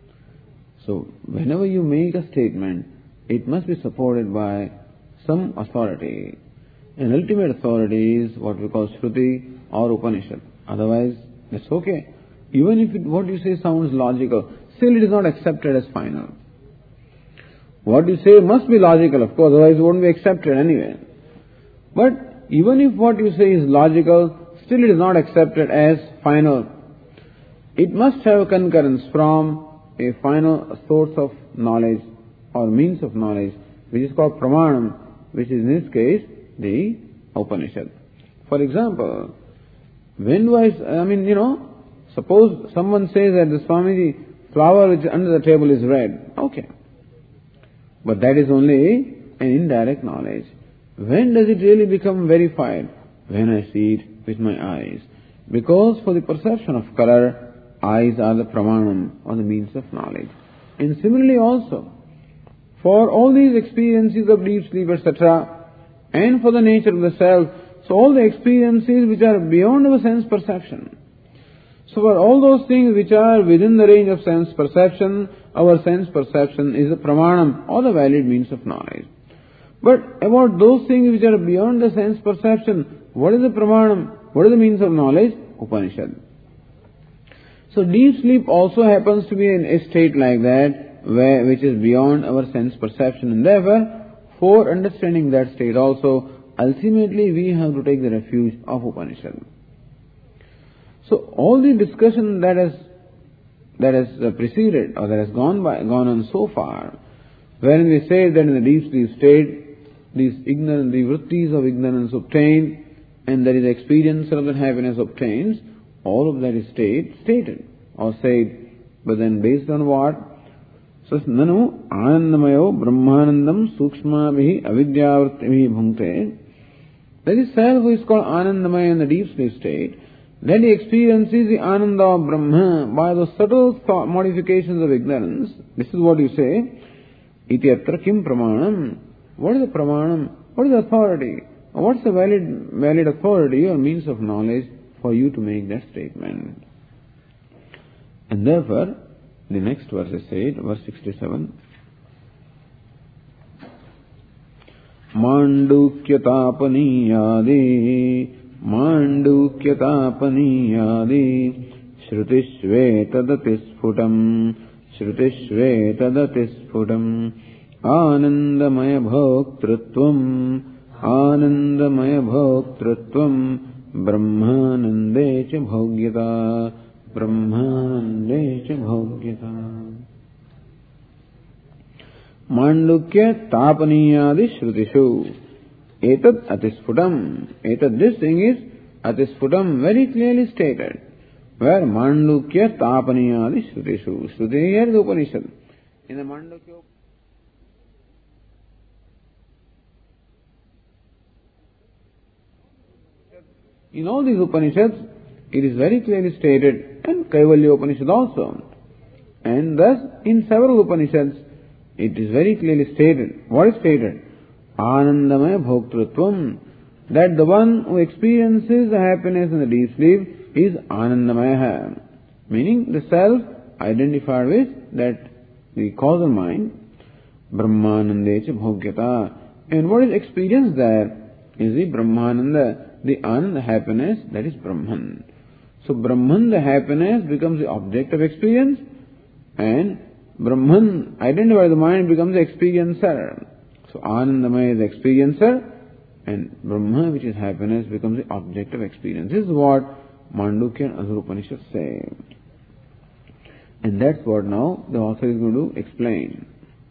S1: So, whenever you make a statement, it must be supported by some authority. An ultimate authority is what we call Shruti or Upanishad. Otherwise, it's okay. Even if it, what you say sounds logical, still it is not accepted as final. What you say must be logical, of course, otherwise it won't be accepted anyway. But even if what you say is logical, still it is not accepted as final. It must have concurrence from a final source of knowledge or means of knowledge, which is called pramanam, which is in this case the Upanishad. For example, when do I, I mean, you know, suppose someone says that the Swamiji, flower which is under the table is red. Okay. But that is only an indirect knowledge. When does it really become verified? When I see it with my eyes. Because for the perception of color, eyes are the pramanam or the means of knowledge. And similarly also, for all these experiences of deep sleep, et cetera, and for the nature of the self, so all the experiences which are beyond our sense perception. So for all those things which are within the range of sense perception, our sense perception is the pramanam or the valid means of knowledge. But about those things which are beyond the sense perception, what is the pramanam? What is the means of knowledge? Upanishad. So deep sleep also happens to be in a state like that, where, which is beyond our sense perception, and therefore, for understanding that state also, ultimately we have to take the refuge of Upanishad. So all the discussion that has that has preceded or that has gone by gone on so far, wherein we say that in the deep sleep state, these ignorant, the vrittis of ignorance obtain, and there is experience of that happiness obtains. All of that is state, stated or said, but then based on what? So, nanu anandamayo brahmanandam sukshmabihi avidyavrittibihi bhunkte. That is self who is called anandamaya in the deep sleep state. Then he experiences the ananda of Brahma by those subtle thought modifications of ignorance. This is what you say. Iti atra kim pramanam. What is the pramanam? What is the authority? What's the valid, valid authority or means of knowledge for you to make that statement? And therefore, the next verse is said, verse sixty-seven. Mandukyatapaniyadi Mandukyatapaniyadi Shrutishvetadatisputam Shrutishvetadatisputam Anandamaya bhoktrutvam Anandamaya bhoktrutvam Brahmanande cha bhogyata Brahmanande cha bhogyata. Mandukya tapaniyadi shrutishu. Etad atisputam. Etad, this thing is atisputam, very clearly stated. Where Mandukya Tapaniyadi Shruteshu. Shruti here is the Upanishad. In the Mandukya in all these Upanishads, it is very clearly stated, and Kaivalya Upanishad also. And thus, in several Upanishads, it is very clearly stated. What is stated? Anandamaya Bhoktrutvam. That the one who experiences the happiness in the deep sleep is Anandamaya. Meaning the self identified with that, the causal mind. Brahmanandecha Bhogyata. And what is experienced there is the Brahmananda, the Ananda happiness, that is Brahman. So Brahman, the happiness, becomes the object of experience, and Brahman, identified by the mind, becomes the experiencer. So Anandamaya is the experiencer, and Brahma, which is happiness, becomes the object of experience. This is what Mandukya and other Upanishads say. And that's what now the author is going to explain.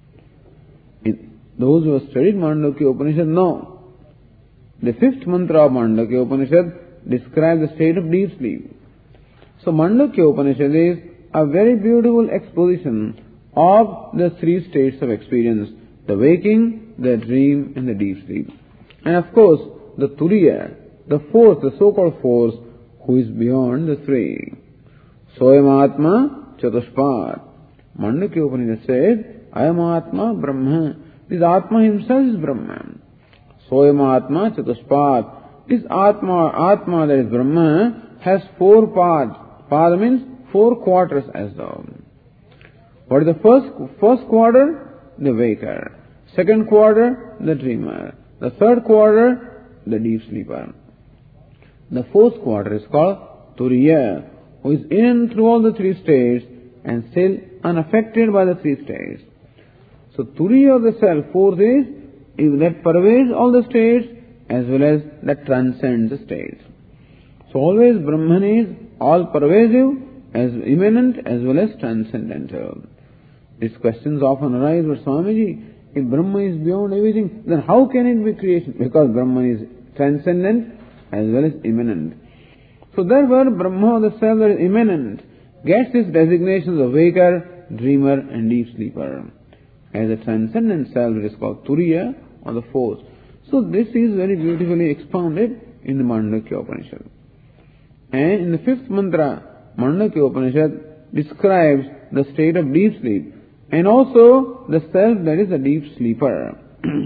S1: It, those who have studied Mandukya Upanishad know the fifth mantra of Mandukya Upanishad describes the state of deep sleep. So Mandukya Upanishad is a very beautiful exposition of the three states of experience: the waking, the dream, and the deep sleep. And of course, the Turiya, the fourth, the so-called fourth, who is beyond the three. Soyam Atma Chatushpat. Mandukya Upanishad says, Ayam Atma Brahma. This Atma himself is Brahman. Soyam Atma Chatushpat. This Atma, Atma that is Brahma, has four parts. Pada means four quarters as though. What is the first, first quarter? The waker. Second quarter? The dreamer. The third quarter? The deep sleeper. The fourth quarter is called Turiya, who is in and through all the three states and still unaffected by the three states. So Turiya of the self, fourth is, is that pervades all the states as well as that transcends the states. So always Brahman is all pervasive, as immanent as well as transcendental. These questions often arise, but Swamiji, if Brahma is beyond everything, then how can it be creation? Because Brahman is transcendent as well as immanent. So therefore, Brahma, the self that is immanent, gets its designations of waker, dreamer, and deep sleeper. As a transcendent self, it is called Turiya, or the fourth. So this is very beautifully expounded in the Mandukya Upanishad. And in the fifth mantra, Mandukya Upanishad describes the state of deep sleep, and also the self that is a deep sleeper.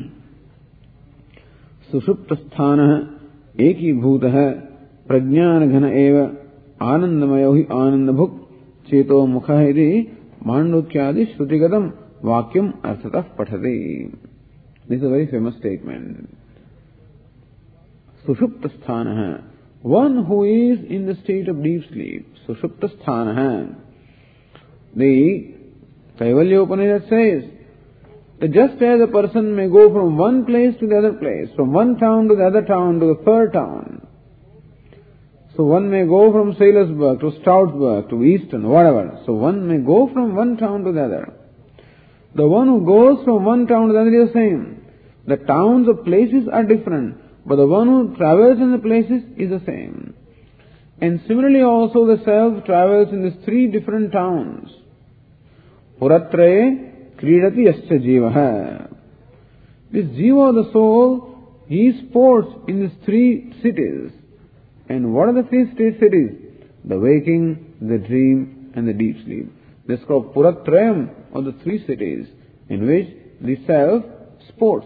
S1: Sushuptasthana eki bhutah prajnana ghana eva anandamayo hi anandabhuk cheto mukha iti Mandukyadi Shrutigadam Vakyam Arthatah Pathati. This is a very famous statement. Sushuptasthana, one who is in the state of deep sleep. Sushuptasthana. The Kaivalya Upanishad says that just as a person may go from one place to the other place, from one town to the other town to the third town, so one may go from Sailorsburg to Stroudsburg to Easton, whatever. So one may go from one town to the other. The one who goes from one town to the other is the same. The towns or places are different, but the one who travels in the places is the same. And similarly also the self travels in these three different towns. Puratraye kridati yasya jivaha. This jiva, the soul, he sports in these three cities. And what are the three state cities? The waking, the dream, and the deep sleep. This is called Puratrayam, or the three cities, in which the self sports.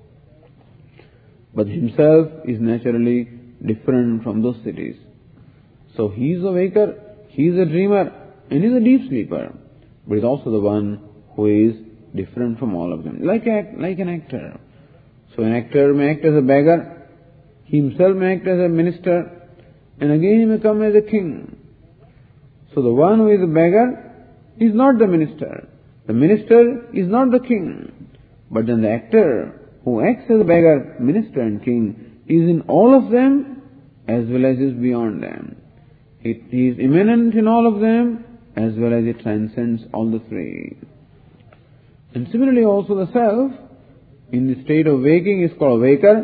S1: But himself is naturally different from those cities. So he is a waker, he is a dreamer, and he is a deep sleeper. But he is also the one who is different from all of them. Like, a, like an actor. So an actor may act as a beggar, he himself may act as a minister, and again he may come as a king. So the one who is a beggar is not the minister. The minister is not the king. But then the actor who acts as a beggar, minister and king is in all of them as well as is beyond them. He is immanent in all of them as well as it transcends all the three. And similarly also the self in the state of waking is called waker,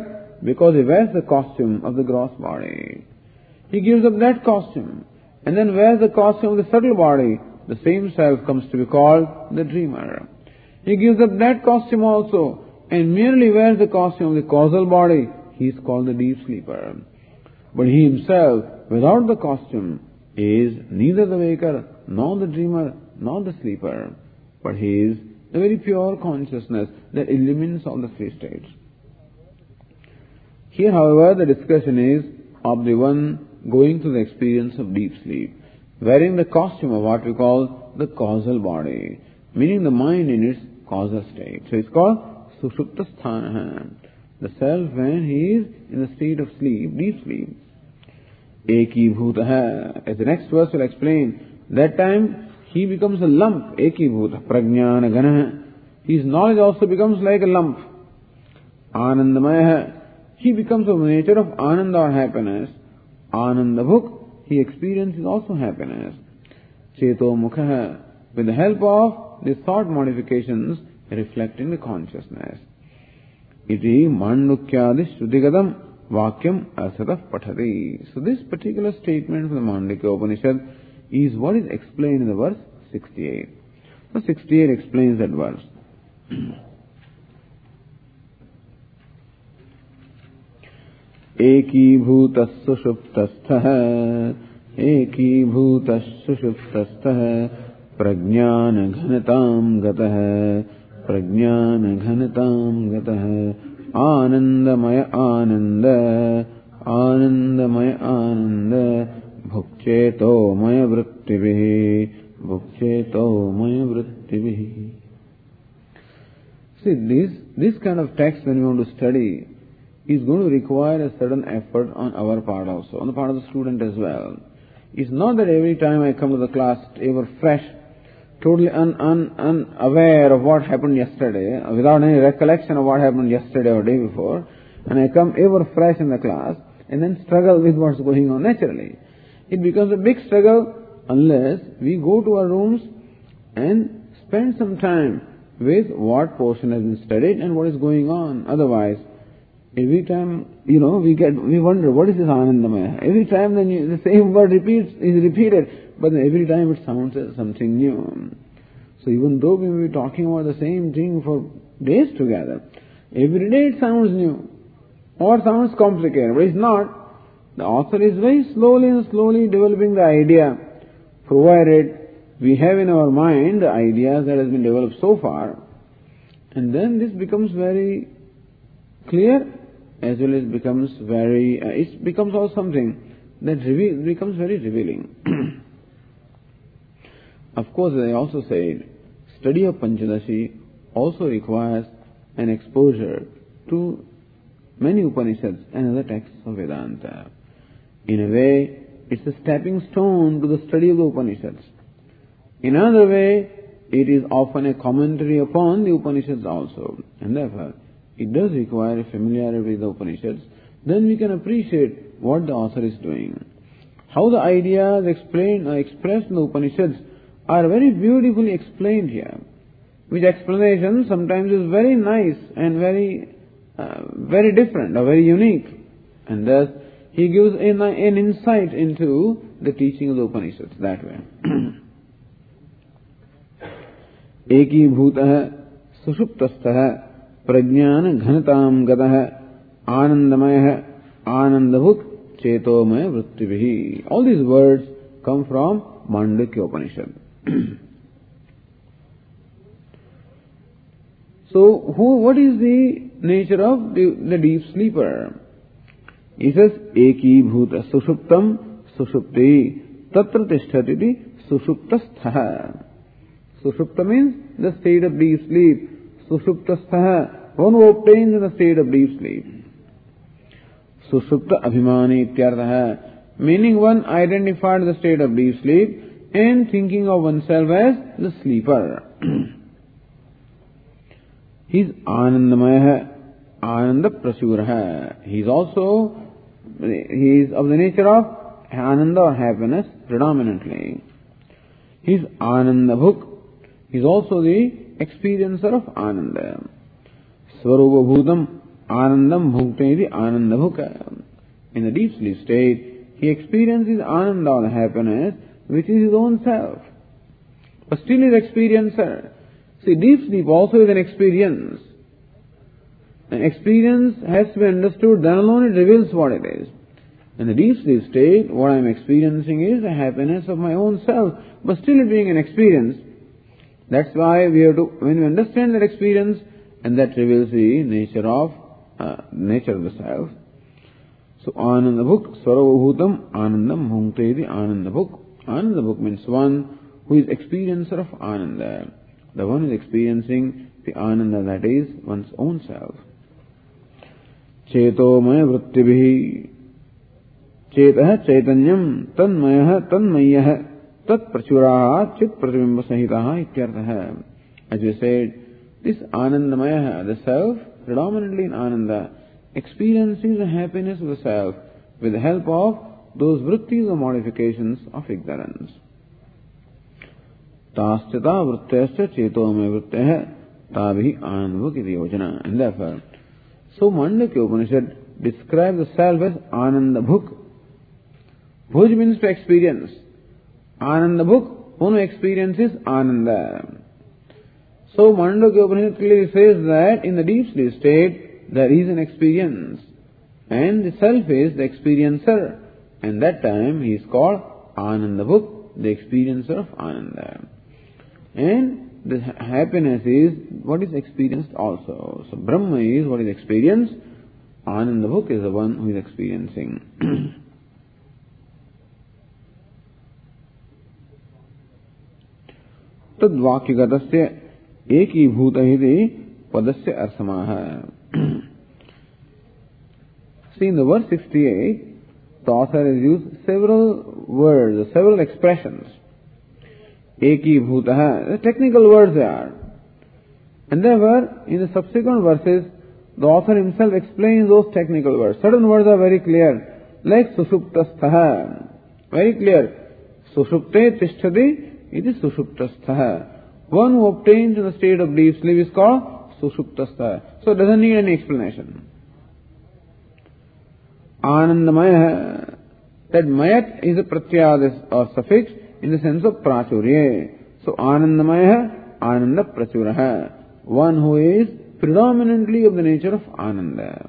S1: because he wears the costume of the gross body. He gives up that costume and then wears the costume of the subtle body. The same self comes to be called the dreamer. He gives up that costume also and merely wears the costume of the causal body. He is called the deep sleeper. But he himself, without the costume, is neither the waker, nor the dreamer, nor the sleeper, but he is the very pure consciousness that illumines all the three states. Here, however, the discussion is of the one going through the experience of deep sleep, wearing the costume of what we call the causal body, meaning the mind in its causal state. So it's called Sushupta Sthana, the self when he is in the state of sleep, deep sleep. Eki Bhutaha, as the next verse will explain, that time he becomes a lump, Eki Bhuta, Prajnana Ganaha. His knowledge also becomes like a lump. Anandamaya, he becomes of the nature of Ananda or happiness. Anandabhuk, he experiences also happiness. Cheto Mukha, with the help of the thought modifications reflecting the consciousness. Iti Mandukyadi Shrudigadam Vakyam Asatah Pathati. So this particular statement from the Mandukya Upanishad is what is explained in the verse sixty-eight. So sixty-eight explains that verse. Ekibhutas sushuptastha Ekibhutas sushuptastha Prajnana ghanatam gatah Prajnana ghanatam gatah Anandamaya Ananda Anandamaya Ananda Bhukcheto Maya Vrittivihi Bhukcheto Maya Vrittivihi. See, this, this kind of text when we want to study is going to require a certain effort on our part also, on the part of the student as well. It's not that every time I come to the class ever fresh, totally un, un, unaware of what happened yesterday, without any recollection of what happened yesterday or day before, and I come ever fresh in the class and then struggle with what's going on naturally. It becomes a big struggle unless we go to our rooms and spend some time with what portion has been studied and what is going on. Otherwise, every time, you know, we get, we wonder, what is this Anandamaya? Every time then you, the same word repeats, is repeated, but every time it sounds as something new. So even though we may be talking about the same thing for days together, every day it sounds new, or sounds complicated, but it's not. The author is very slowly and slowly developing the idea, provided we have in our mind the ideas that has been developed so far, and then this becomes very clear, as well as becomes very, uh, it becomes also something that reveal, becomes very revealing. Of course, as I also said, study of Panchadashi also requires an exposure to many Upanishads and other texts of Vedanta. In a way, it's a stepping stone to the study of the Upanishads. In another way, it is often a commentary upon the Upanishads also. And therefore, it does require a familiarity with the Upanishads. Then we can appreciate what the author is doing. How the ideas explained or expressed in the Upanishads are very beautifully explained here. Which explanation sometimes is very nice and very, uh, very different or very unique. And thus, he gives an, an insight into the teaching of the Upanishads that way. Eki bhutah sushuptastah prajnana ghanatam gatah anandamaya anandabhut chetomaya vrittivihi. All these words come from Mandukya Upanishad. So, who, what is the nature of the, the deep sleeper? He says, Eki bhuta sushuptam sushupti tatra tishtatiti sushuptastha. Sushupta means the state of deep sleep. Sushuptastha, one who obtains in the state of deep sleep. Sushupta abhimani ityartha, meaning one identified the state of deep sleep and thinking of oneself as the sleeper. He is Anandamaya, Ananda Prasuraha. He is also, he is of the nature of Ananda or happiness predominantly. He is Anandabhuk. He is also the experiencer of Ananda. Svarupa Bhutam Anandam bhukte iti ananda bhuka. In the deep sleep state, he experiences ananda or happiness, which is his own self. But still is experiencer. See, deep sleep also is an experience. An experience has to be understood, then alone it reveals what it is. In the deep sleep state, what I am experiencing is the happiness of my own self, but still it being an experience. That's why we have to, when we understand that experience, and that reveals the nature of, uh, nature of the self. So, Ananda Bhuk, Svaravabhutam, Anandam Bhunkte, Ananda Bhuk. Ananda Bhuk means one who is experiencer of Ananda. The one who is experiencing the Ananda, that is one's own self. Chetomaya vrittibhi. Chetah chaitanyam tanmayah tanmayah tat prachuraha chit pratibimba sahitaha ityarthaha. As we said, this Anandamaya, the self, predominantly in Ananda, experiences the happiness of the self with the help of those vrittis or modifications of ignorance. Taschata vrittescha chetomaya vritteh tabhi anandabhuk iti yojana. And therefore, so Mandukya Upanishad describes the self as Anandabhuk. Bhuj means to experience. Anandabhuk, one who experiences Ananda. So Mandukya Upanishad clearly says that in the deep sleep state, there is an experience. And the self is the experiencer. And that time he is called Anandabhuk, the experiencer of Ananda. And the happiness is what is experienced also. So Brahma is what is experienced. Anandabhuk is the one who is experiencing. Tadvakyagasya ekibhuta hiti padasya arsamaha. See, in the verse sixty-eight, the author has used several words, several expressions. Ekibhuta, the technical words they are. And therefore, in the subsequent verses, the author himself explains those technical words. Certain words are very clear, like sushuptastha. Very clear. Sushupte tishtati, it is sushuptastha. One who obtains in the state of deep sleep is called sushuptastha. So it doesn't need any explanation. Anandamaya, that mayat is a pratyad or suffix in the sense of prachurya. So Anandamaya, Ananda prachuraha. One who is predominantly of the nature of Ananda.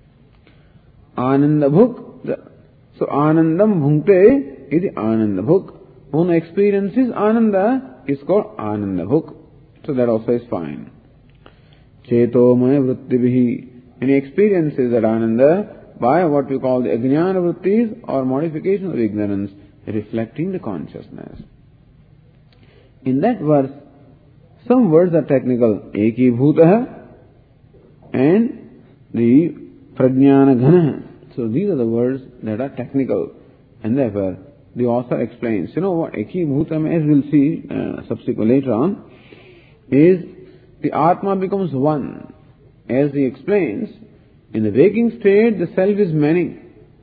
S1: Anandabhuk, so Anandam bhunkte is Anandabhuk. One who experiences Ananda is called Anandabhuk. So that also is fine. Chetomaya vrittibhi. And he experiences that Ananda by what we call the ajnana vrittis or modification of ignorance, reflecting the consciousness. In that verse, some words are technical. Eki bhutaha and the prajnana ghana. So these are the words that are technical. And therefore, the author explains, you know what, Eki bhutam, as we'll see uh, subsequently later on, is the Atma becomes one. As he explains, in the waking state, the self is many.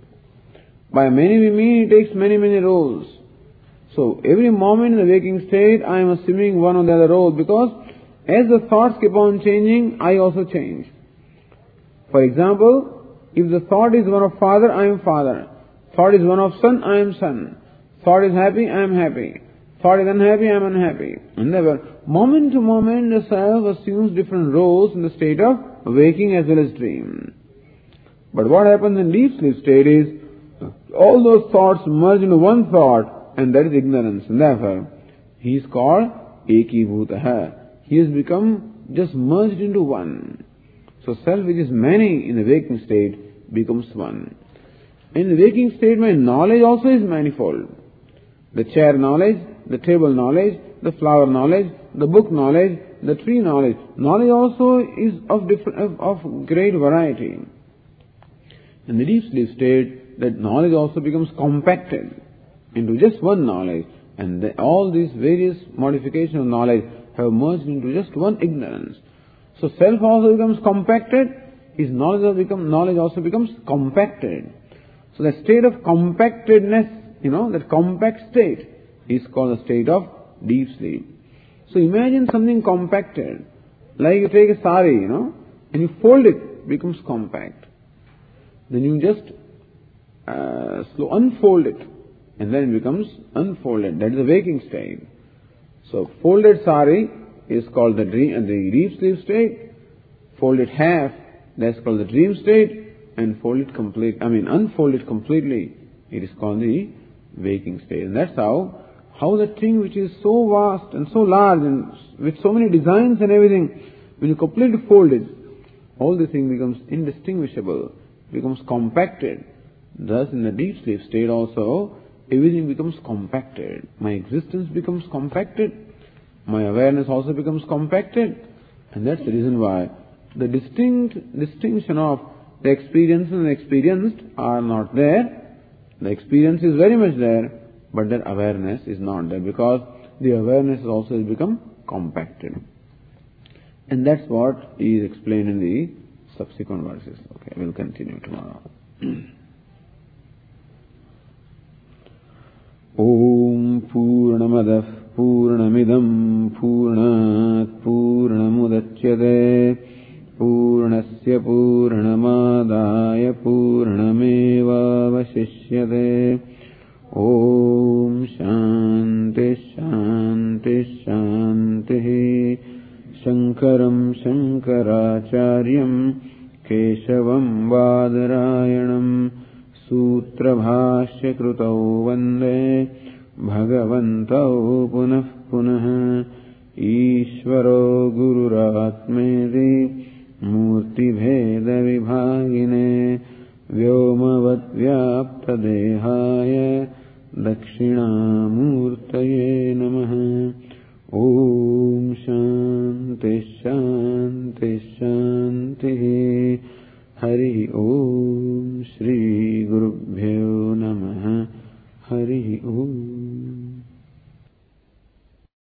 S1: By many we mean it takes many, many roles. So every moment in the waking state, I am assuming one or the other role, because as the thoughts keep on changing, I also change. For example, if the thought is one of father, I am father. Thought is one of son, I am son. Thought is happy, I am happy. Thought is unhappy, I am unhappy. And therefore, moment to moment, the self assumes different roles in the state of waking as well as dream. But what happens in deep sleep state is, all those thoughts merge into one thought, and that is ignorance. And therefore, he is called Eki Bhutaha. He has become just merged into one. So self which is many in the waking state becomes one. In the waking state, my knowledge also is manifold. The chair knowledge, the table knowledge, the flower knowledge, the book knowledge, the tree knowledge. Knowledge also is of different, of, of great variety. In the deep sleep state, that knowledge also becomes compacted into just one knowledge, and the, all these various modifications of knowledge have merged into just one ignorance. So self also becomes compacted, his knowledge also, become, knowledge also becomes compacted. So that state of compactedness, you know, that compact state is called the state of deep sleep. So imagine something compacted, like you take a sari, you know, and you fold it becomes compact. Then you just uh, slow unfold it, and then it becomes unfolded. That is the waking state. So folded sari is called the dream, the deep sleep state. Folded half, that's called the dream state. And fold it complete, I mean unfold it completely, it is called the waking state. And that's how, how the thing which is so vast and so large and with so many designs and everything, when you completely fold it, all the thing becomes indistinguishable, becomes compacted. Thus in the deep sleep state also, everything becomes compacted. My existence becomes compacted. My awareness also becomes compacted. And that's the reason why the distinct distinction of the experience and the experienced are not there. The experience is very much there, but that awareness is not there, because the awareness also has become compacted. And that's what is explained in the subsequent verses. Okay, we'll continue tomorrow. Om Purnamadah Purnamidam Purnat Purnamudachyate Purnasya Purnamadaya Purnamevavashishyate. Om Shanti Shanti Shanti. Shankaram Shankaracharyam Keshavam Vadarayanam Sutra Bhashya Krutau Vande Bhagavantau Punah Punah. Ishvaro Gururatmeti Murti Bheda Vibhagine Vyomavat Vyapta Dehaya Dakshina Murtaye Namaha.